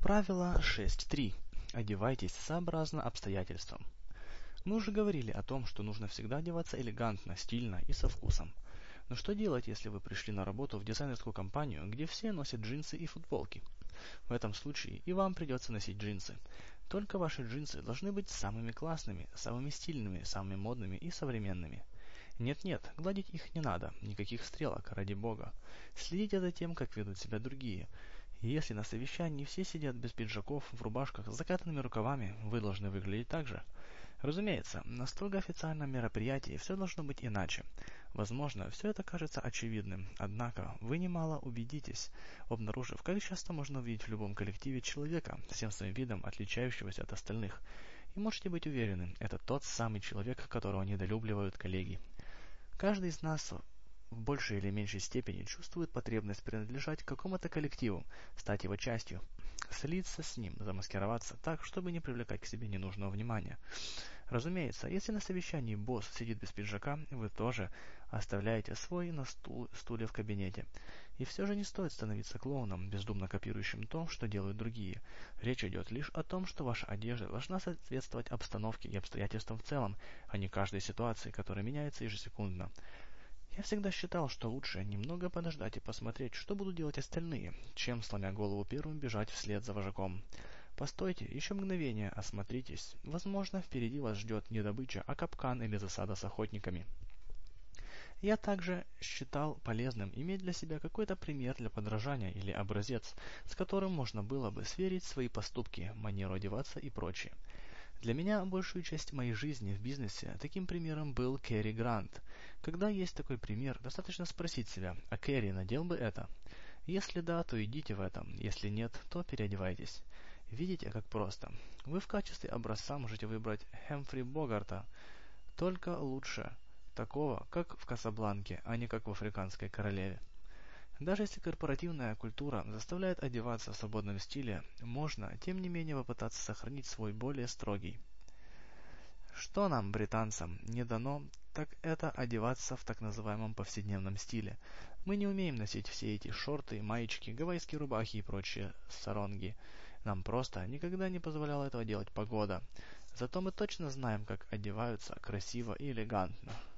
Правило 6.3. Одевайтесь сообразно обстоятельствам. Мы уже говорили о том, что нужно всегда одеваться элегантно, стильно и со вкусом. Но что делать, если вы пришли на работу в дизайнерскую компанию, где все носят джинсы и футболки? В этом случае и вам придется носить джинсы. Только ваши джинсы должны быть самыми классными, самыми стильными, самыми модными и современными. Нет-нет, гладить их не надо, никаких стрелок, ради бога. Следите за тем, как ведут себя другие. И если на совещании все сидят без пиджаков, в рубашках с закатанными рукавами, вы должны выглядеть так же. Разумеется, на строго официальном мероприятии все должно быть иначе. Возможно, все это кажется очевидным, однако вы немало убедитесь, обнаружив, как часто можно увидеть в любом коллективе человека, всем своим видом отличающегося от остальных. И можете быть уверены, это тот самый человек, которого недолюбливают коллеги. Каждый из нас в большей или меньшей степени чувствует потребность принадлежать к какому-то коллективу, стать его частью, слиться с ним, замаскироваться так, чтобы не привлекать к себе ненужного внимания. Разумеется, если на совещании босс сидит без пиджака, вы тоже оставляете свой на стуле в кабинете. И все же не стоит становиться клоуном, бездумно копирующим то, что делают другие. Речь идет лишь о том, что ваша одежда должна соответствовать обстановке и обстоятельствам в целом, а не каждой ситуации, которая меняется ежесекундно. Я всегда считал, что лучше немного подождать и посмотреть, что будут делать остальные, чем, сломя голову первым, бежать вслед за вожаком. Постойте, еще мгновение, осмотритесь. Возможно, впереди вас ждет не добыча, а капкан или засада с охотниками. Я также считал полезным иметь для себя какой-то пример для подражания или образец, с которым можно было бы сверить свои поступки, манеру одеваться и прочее. Для меня большую часть моей жизни в бизнесе таким примером был Кэрри Грант. Когда есть такой пример, достаточно спросить себя, а Кэрри надел бы это? Если да, то идите в этом, если нет, то переодевайтесь. Видите, как просто. Вы в качестве образца можете выбрать Хэмфри Богарта, только лучше такого, как в Касабланке, а не как в Африканской королеве. Даже если корпоративная культура заставляет одеваться в свободном стиле, можно, тем не менее, попытаться сохранить свой более строгий. Что нам, британцам, не дано, так это одеваться в так называемом повседневном стиле. Мы не умеем носить все эти шорты, маечки, гавайские рубахи и прочие саронги. Нам просто никогда не позволяла этого делать погода. Зато мы точно знаем, как одеваются красиво и элегантно.